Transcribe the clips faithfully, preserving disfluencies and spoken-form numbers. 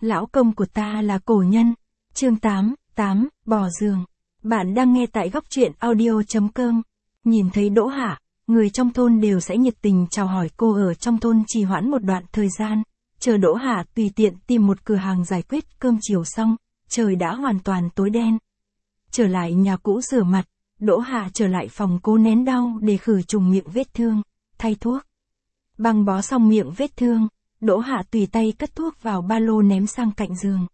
lão công của ta là cổ nhân. Chương tám, tám, bỏ giường. Bạn đang nghe tại góc truyện audio chấm com. Nhìn thấy Đỗ Hạ, người trong thôn đều sẽ nhiệt tình chào hỏi cô. Ở trong thôn trì hoãn một đoạn thời gian, chờ Đỗ Hạ tùy tiện tìm một cửa hàng giải quyết cơm chiều xong, trời đã hoàn toàn tối đen. Trở lại nhà cũ rửa mặt, Đỗ Hạ trở lại phòng cố nén đau để khử trùng miệng vết thương, thay thuốc. Băng bó xong miệng vết thương, Đỗ Hạ tùy tay cất thuốc vào ba lô ném sang cạnh giường.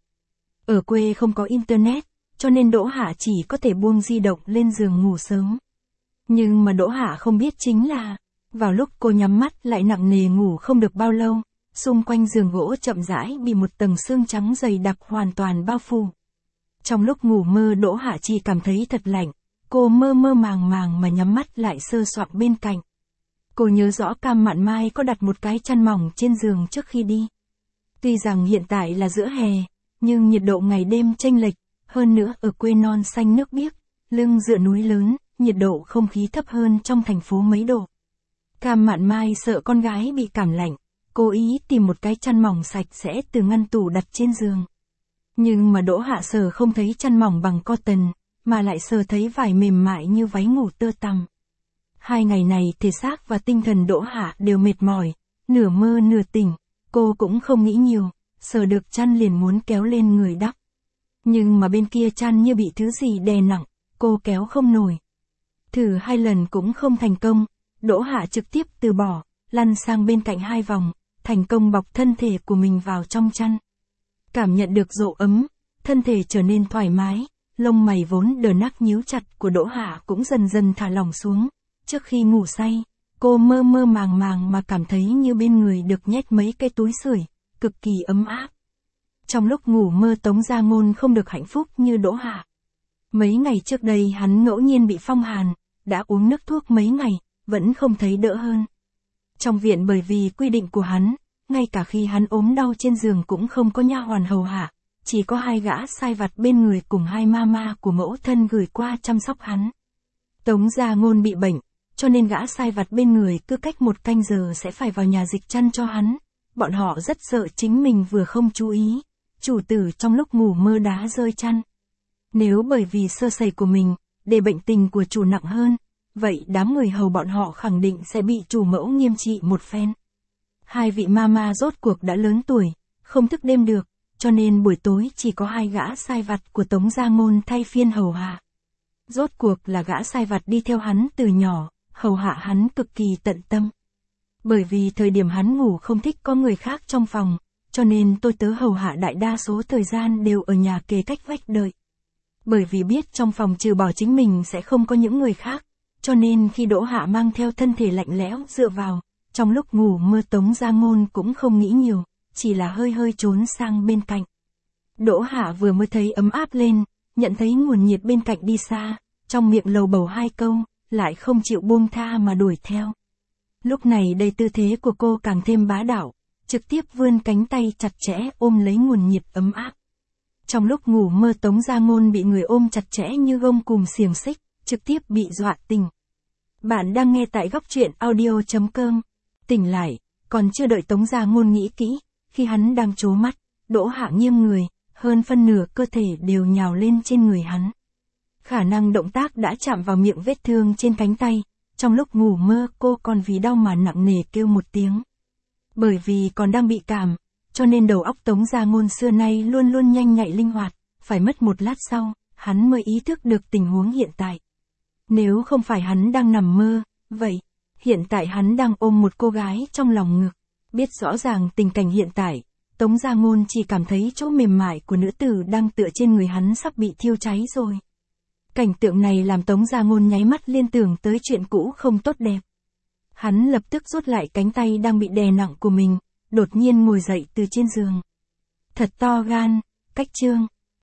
Ở quê không có internet, cho nên Đỗ Hạ chỉ có thể buông di động lên giường ngủ sớm. Nhưng mà Đỗ Hạ không biết chính là, vào lúc cô nhắm mắt lại nặng nề ngủ không được bao lâu, xung quanh giường gỗ chậm rãi bị một tầng sương trắng dày đặc hoàn toàn bao phủ. Trong lúc ngủ mơ Đỗ Hạ chỉ cảm thấy thật lạnh, cô mơ mơ màng màng mà nhắm mắt lại sơ soạng bên cạnh. Cô nhớ rõ Cam Mạn Mai có đặt một cái chăn mỏng trên giường trước khi đi. Tuy rằng hiện tại là giữa hè, nhưng nhiệt độ ngày đêm chênh lệch, hơn nữa ở quê non xanh nước biếc, lưng dựa núi lớn, nhiệt độ không khí thấp hơn trong thành phố mấy độ. Cam Mạn Mai sợ con gái bị cảm lạnh, cố ý tìm một cái chăn mỏng sạch sẽ từ ngăn tủ đặt trên giường. Nhưng mà Đỗ Hạ sờ không thấy chăn mỏng bằng cotton, mà lại sờ thấy vải mềm mại như váy ngủ tơ tằm. Hai ngày này thể xác và tinh thần Đỗ Hạ đều mệt mỏi, nửa mơ nửa tỉnh, cô cũng không nghĩ nhiều, sờ được chăn liền muốn kéo lên người đắp. Nhưng mà bên kia chăn như bị thứ gì đè nặng, cô kéo không nổi. Thử hai lần cũng không thành công, Đỗ Hạ trực tiếp từ bỏ, lăn sang bên cạnh hai vòng, thành công bọc thân thể của mình vào trong chăn. Cảm nhận được độ ấm, thân thể trở nên thoải mái, lông mày vốn đờ nắc nhíu chặt của Đỗ Hạ cũng dần dần thả lỏng xuống. Trước khi ngủ say, cô mơ mơ màng màng mà cảm thấy như bên người được nhét mấy cái túi sưởi, cực kỳ ấm áp. Trong lúc ngủ mơ Tống Gia Ngôn không được hạnh phúc như Đỗ Hạ. Mấy ngày trước đây hắn ngẫu nhiên bị phong hàn, đã uống nước thuốc mấy ngày, vẫn không thấy đỡ hơn. Trong viện bởi vì quy định của hắn, ngay cả khi hắn ốm đau trên giường cũng không có nha hoàn hầu hạ, chỉ có hai gã sai vặt bên người cùng hai mama của mẫu thân gửi qua chăm sóc hắn. Tống Gia Ngôn bị bệnh, cho nên gã sai vặt bên người cứ cách một canh giờ sẽ phải vào nhà dịch chăn cho hắn. Bọn họ rất sợ chính mình vừa không chú ý, chủ tử trong lúc ngủ mơ đá rơi chăn. Nếu bởi vì sơ sẩy của mình, để bệnh tình của chủ nặng hơn, vậy đám người hầu bọn họ khẳng định sẽ bị chủ mẫu nghiêm trị một phen. Hai vị mama rốt cuộc đã lớn tuổi, không thức đêm được, cho nên buổi tối chỉ có hai gã sai vặt của Tống Gia Ngôn thay phiên hầu hạ. Rốt cuộc là gã sai vặt đi theo hắn từ nhỏ, hầu hạ hắn cực kỳ tận tâm. Bởi vì thời điểm hắn ngủ không thích có người khác trong phòng, cho nên tôi tớ hầu hạ đại đa số thời gian đều ở nhà kề cách vách đợi. Bởi vì biết trong phòng trừ bỏ chính mình sẽ không có những người khác, cho nên khi Đỗ Hạ mang theo thân thể lạnh lẽo dựa vào, trong lúc ngủ mơ Tống Gia Ngôn cũng không nghĩ nhiều, chỉ là hơi hơi trốn sang bên cạnh. Đỗ Hạ vừa mới thấy ấm áp lên, nhận thấy nguồn nhiệt bên cạnh đi xa, trong miệng lầu bầu hai câu, lại không chịu buông tha mà đuổi theo. Lúc này đây tư thế của cô càng thêm bá đạo, trực tiếp vươn cánh tay chặt chẽ ôm lấy nguồn nhiệt ấm áp. Trong lúc ngủ mơ Tống Gia Ngôn bị người ôm chặt chẽ như gông cùm xiềng xích, trực tiếp bị dọa tỉnh. Bạn đang nghe tại góc truyện audio chấm com. Tỉnh lại, còn chưa đợi Tống Gia Ngôn nghĩ kỹ, khi hắn đang trố mắt, Đỗ Hạ nghiêng người, hơn phân nửa cơ thể đều nhào lên trên người hắn. Khả năng động tác đã chạm vào miệng vết thương trên cánh tay, trong lúc ngủ mơ cô còn vì đau mà nặng nề kêu một tiếng. Bởi vì còn đang bị cảm, cho nên đầu óc Tống Gia Ngôn xưa nay luôn luôn nhanh nhạy linh hoạt, phải mất một lát sau, hắn mới ý thức được tình huống hiện tại. Nếu không phải hắn đang nằm mơ, vậy, hiện tại hắn đang ôm một cô gái trong lòng ngực. Biết rõ ràng tình cảnh hiện tại, Tống Gia Ngôn chỉ cảm thấy chỗ mềm mại của nữ tử đang tựa trên người hắn sắp bị thiêu cháy rồi. Cảnh tượng này làm Tống Gia Ngôn nháy mắt liên tưởng tới chuyện cũ không tốt đẹp. Hắn lập tức rút lại cánh tay đang bị đè nặng của mình, đột nhiên ngồi dậy từ trên giường. Thật to gan, cách trương,